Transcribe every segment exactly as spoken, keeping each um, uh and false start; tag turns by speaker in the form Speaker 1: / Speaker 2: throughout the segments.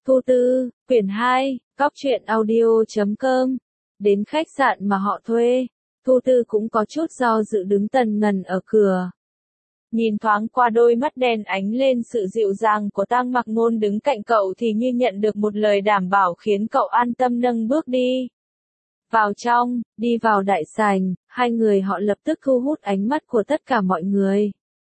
Speaker 1: Thu Tư, quyển hai, cóc truyện audio chấm com. Đến khách sạn mà họ thuê, Thu Tư cũng có chút do dự đứng tần ngần ở cửa. Nhìn thoáng qua đôi mắt đen ánh lên sự dịu dàng của Tang Mặc Ngôn đứng cạnh cậu thì như nhận được một lời đảm bảo khiến cậu an tâm nâng bước đi. Vào trong, đi vào đại sảnh, hai người họ lập tức thu hút ánh mắt của tất cả mọi người.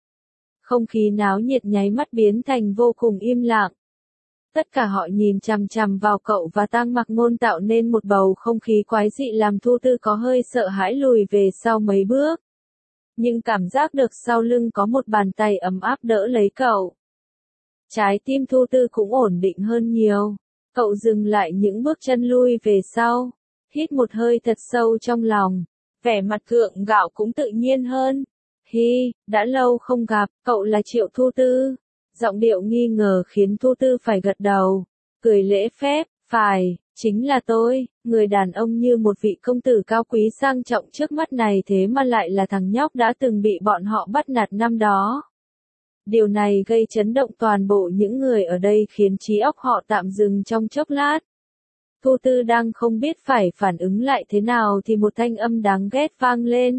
Speaker 1: Không khí náo nhiệt nháy mắt biến thành vô cùng im lặng. Tất cả họ nhìn chằm chằm vào cậu và Tang Mặc Ngôn tạo nên một bầu không khí quái dị làm Thu Tư có hơi sợ hãi lùi về sau mấy bước. Nhưng cảm giác được sau lưng có một bàn tay ấm áp đỡ lấy cậu. Trái tim Thu Tư cũng ổn định hơn nhiều. Cậu dừng lại những bước chân lui về sau. Hít một hơi thật sâu trong lòng. Vẻ mặt gượng gạo cũng tự nhiên hơn. Hi, đã lâu không gặp, cậu là Triệu Thu Tư. Giọng điệu nghi ngờ khiến Thu Tư phải gật đầu. Cười lễ phép, phải, chính là tôi, người đàn ông như một vị công tử cao quý sang trọng trước mắt này thế mà lại là thằng nhóc đã từng bị bọn họ bắt nạt năm đó. Điều này gây chấn động toàn bộ những người ở đây khiến trí óc họ tạm dừng trong chốc lát. Thu Tư đang không biết phải phản ứng lại thế nào thì một thanh âm đáng ghét vang lên.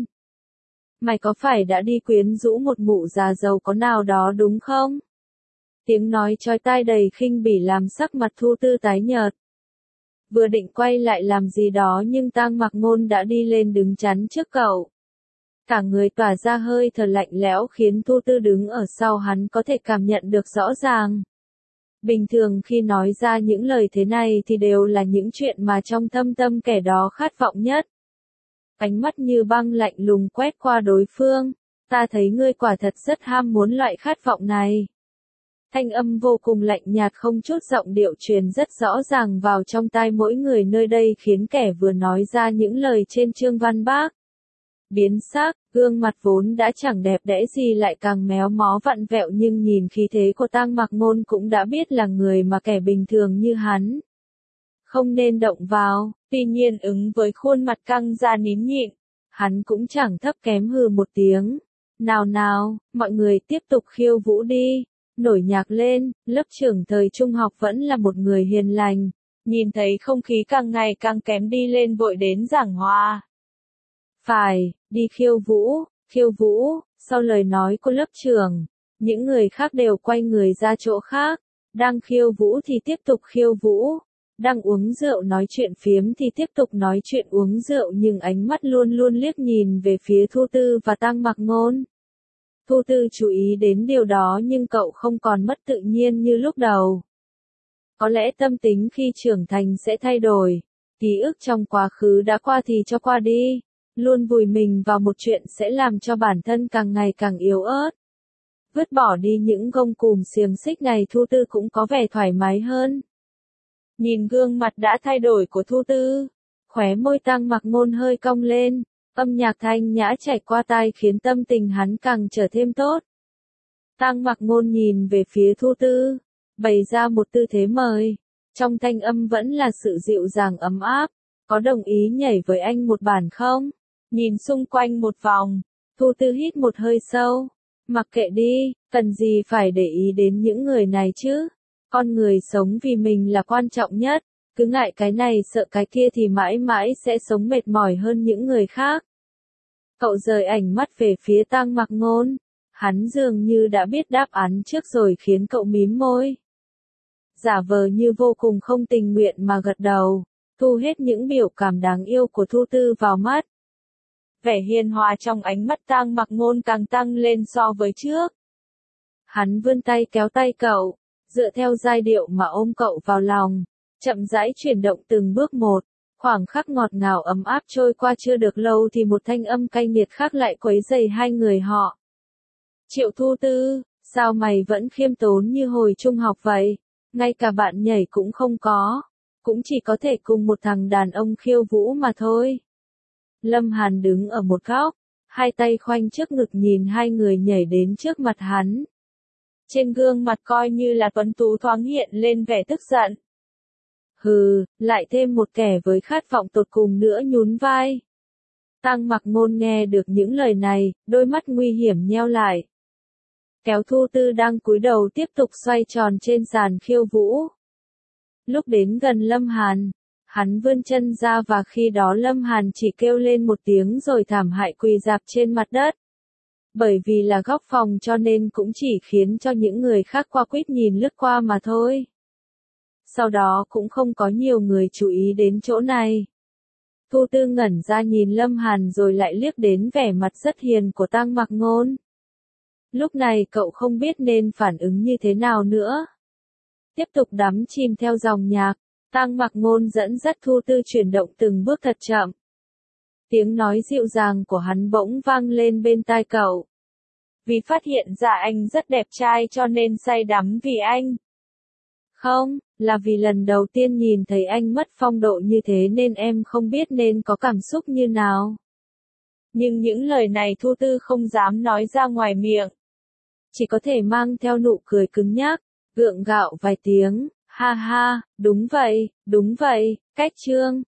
Speaker 1: Mày có phải đã đi quyến rũ một mụ già giàu có nào đó đúng không? Tiếng nói chói tai đầy khinh bỉ làm sắc mặt Thu Tư tái nhợt. Vừa định quay lại làm gì đó nhưng Tang Mặc Ngôn đã đi lên đứng chắn trước cậu. Cả người tỏa ra hơi thở lạnh lẽo khiến Thu Tư đứng ở sau hắn có thể cảm nhận được rõ ràng. Bình thường khi nói ra những lời thế này thì đều là những chuyện mà trong thâm tâm kẻ đó khát vọng nhất. Ánh mắt như băng lạnh lùng quét qua đối phương. Ta thấy ngươi quả thật rất ham muốn loại khát vọng này. Thanh âm vô cùng lạnh nhạt không chút giọng điệu truyền rất rõ ràng vào trong tai mỗi người nơi đây khiến kẻ vừa nói ra những lời trên Trương Văn Bác biến sắc, gương mặt vốn đã chẳng đẹp đẽ gì lại càng méo mó vặn vẹo nhưng nhìn khí thế của Tang Mặc Ngôn cũng đã biết là người mà kẻ bình thường như hắn không nên động vào, tuy nhiên ứng với khuôn mặt căng ra nín nhịn, hắn cũng chẳng thấp kém hừ một tiếng. Nào nào, mọi người tiếp tục khiêu vũ đi. Nổi nhạc lên, lớp trưởng thời trung học vẫn là một người hiền lành, nhìn thấy không khí càng ngày càng kém đi lên vội đến giảng hòa. Phải, đi khiêu vũ, khiêu vũ, sau lời nói của lớp trưởng, những người khác đều quay người ra chỗ khác, đang khiêu vũ thì tiếp tục khiêu vũ, đang uống rượu nói chuyện phiếm thì tiếp tục nói chuyện uống rượu nhưng ánh mắt luôn luôn liếc nhìn về phía Thu Tư và Tang Mặc Ngôn. Thu Tư chú ý đến điều đó nhưng cậu không còn mất tự nhiên như lúc đầu. Có lẽ tâm tính khi trưởng thành sẽ thay đổi, ký ức trong quá khứ đã qua thì cho qua đi, luôn vùi mình vào một chuyện sẽ làm cho bản thân càng ngày càng yếu ớt. Vứt bỏ đi những gông cùm xiềng xích này Thu Tư cũng có vẻ thoải mái hơn. Nhìn gương mặt đã thay đổi của Thu Tư, khóe môi Tang Mặc Ngôn hơi cong lên. Âm nhạc thanh nhã chảy qua tai khiến tâm tình hắn càng trở thêm tốt. Tang Mặc Ngôn nhìn về phía Thu Tư, bày ra một tư thế mời. Trong thanh âm vẫn là sự dịu dàng ấm áp. Có đồng ý nhảy với anh một bản không? Nhìn xung quanh một vòng, Thu Tư hít một hơi sâu. Mặc kệ đi, cần gì phải để ý đến những người này chứ? Con người sống vì mình là quan trọng nhất. Cứ ngại cái này sợ cái kia thì mãi mãi sẽ sống mệt mỏi hơn những người khác. Cậu rời ảnh mắt về phía Tang Mặc Ngôn. Hắn dường như đã biết đáp án trước rồi khiến cậu mím môi. Giả vờ như vô cùng không tình nguyện mà gật đầu, thu hết những biểu cảm đáng yêu của Thu Tư vào mắt. Vẻ hiền hòa trong ánh mắt Tang Mặc Ngôn càng tăng lên so với trước. Hắn vươn tay kéo tay cậu, dựa theo giai điệu mà ôm cậu vào lòng. Chậm rãi chuyển động từng bước một, khoảng khắc ngọt ngào ấm áp trôi qua chưa được lâu thì một thanh âm cay nghiệt khác lại quấy rầy hai người họ. Triệu Thu Tư, sao mày vẫn khiêm tốn như hồi trung học vậy? Ngay cả bạn nhảy cũng không có, cũng chỉ có thể cùng một thằng đàn ông khiêu vũ mà thôi. Lâm Hàn đứng ở một góc, hai tay khoanh trước ngực nhìn hai người nhảy đến trước mặt hắn. Trên gương mặt coi như là tuấn tú thoáng hiện lên vẻ tức giận. Hừ, lại thêm một kẻ với khát vọng tột cùng nữa nhún vai. Tang Mặc Ngôn nghe được những lời này, đôi mắt nguy hiểm nheo lại. Kéo Thu Tư đang cúi đầu tiếp tục xoay tròn trên sàn khiêu vũ. Lúc đến gần Lâm Hàn, hắn vươn chân ra và khi đó Lâm Hàn chỉ kêu lên một tiếng rồi thảm hại quỳ rạp trên mặt đất. Bởi vì là góc phòng cho nên cũng chỉ khiến cho những người khác qua quýt nhìn lướt qua mà thôi. Sau đó cũng không có nhiều người chú ý đến chỗ này. Thu Tư ngẩn ra nhìn Lâm Hàn rồi lại liếc đến vẻ mặt rất hiền của Tăng Mặc Ngôn. Lúc này cậu không biết nên phản ứng như thế nào nữa. Tiếp tục đắm chìm theo dòng nhạc, Tăng Mặc Ngôn dẫn dắt Thu Tư chuyển động từng bước thật chậm. Tiếng nói dịu dàng của hắn bỗng vang lên bên tai cậu. Vì phát hiện ra anh rất đẹp trai cho nên say đắm vì anh. Không, là vì lần đầu tiên nhìn thấy anh mất phong độ như thế nên em không biết nên có cảm xúc như nào. Nhưng những lời này Thu Tư không dám nói ra ngoài miệng. Chỉ có thể mang theo nụ cười cứng nhắc, gượng gạo vài tiếng, ha ha, đúng vậy, đúng vậy, cách trương.